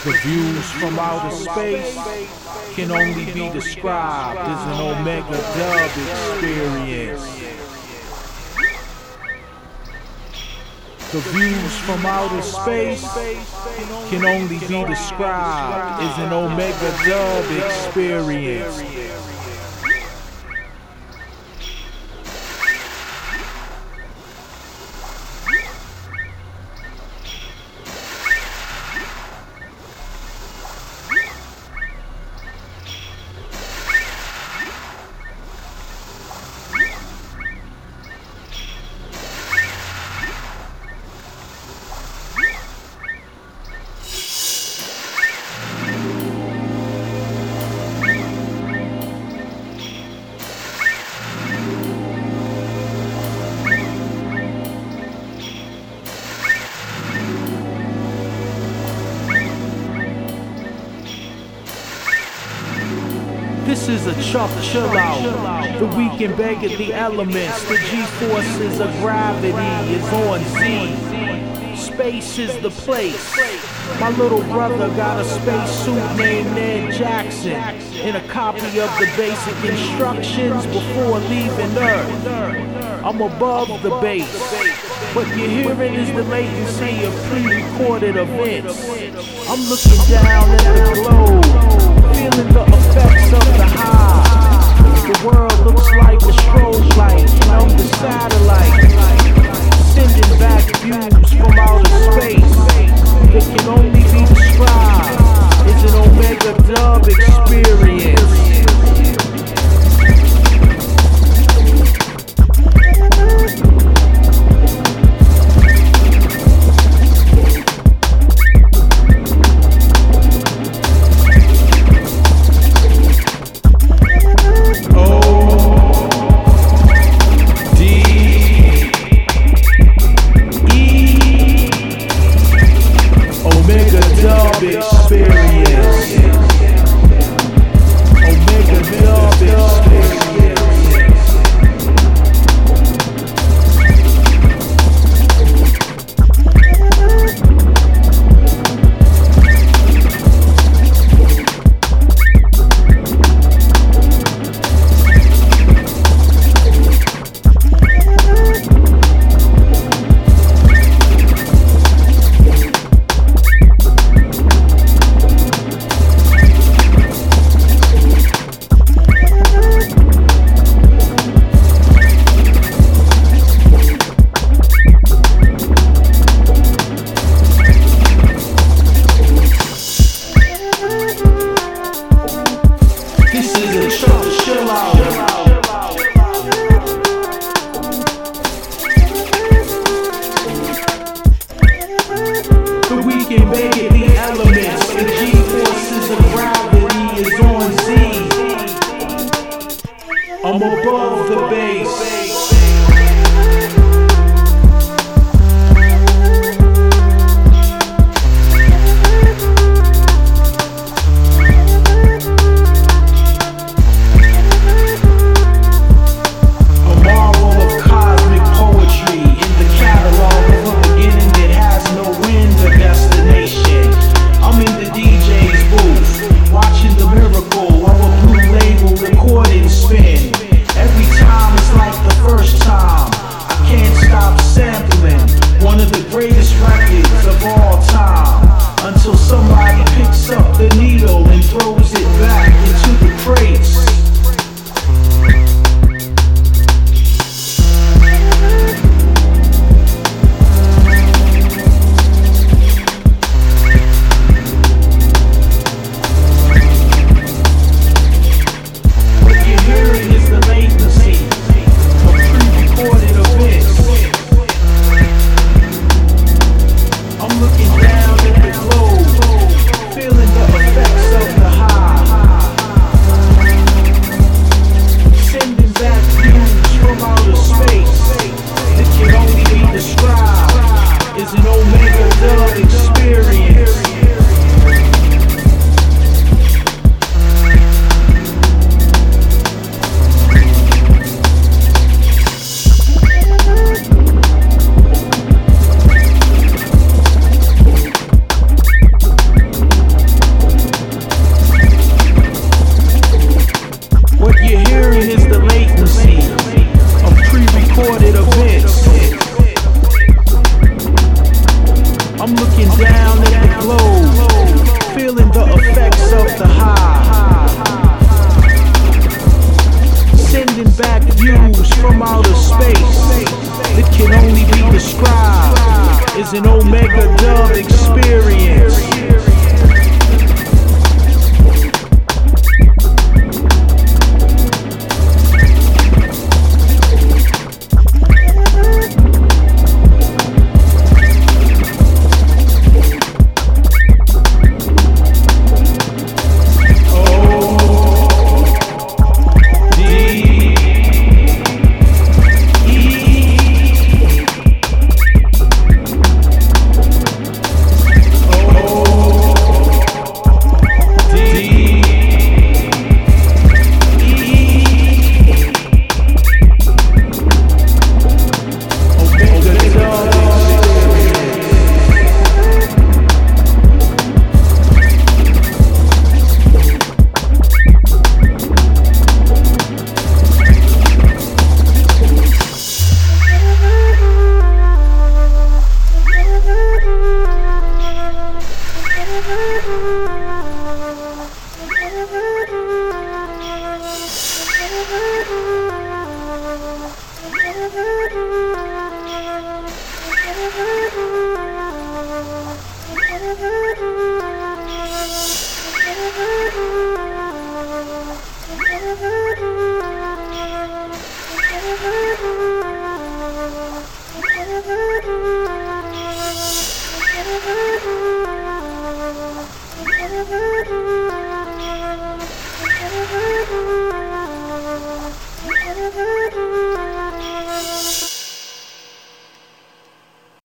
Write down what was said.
The views from outer space can only be described as an Omega Dub experience. The views from outer space can only be described as an Omega Dub experience. This is a Chuck chill out. The weekend beg of the elements. The G-forces of gravity is on Z. Space is the place. My little brother got a spacesuit named Ned Jackson and a copy of the basic instructions before leaving Earth. I'm above the base. What you're hearing is the latency of pre-recorded events. I'm looking down at the globe, feeling the effects of the high. The world looks like a strobe light on the satellite, sending back views from outer space that can only be described as an Omega Dub experience. I'm above the base. Looking down at the globe, feeling the effects of the high. Thank you.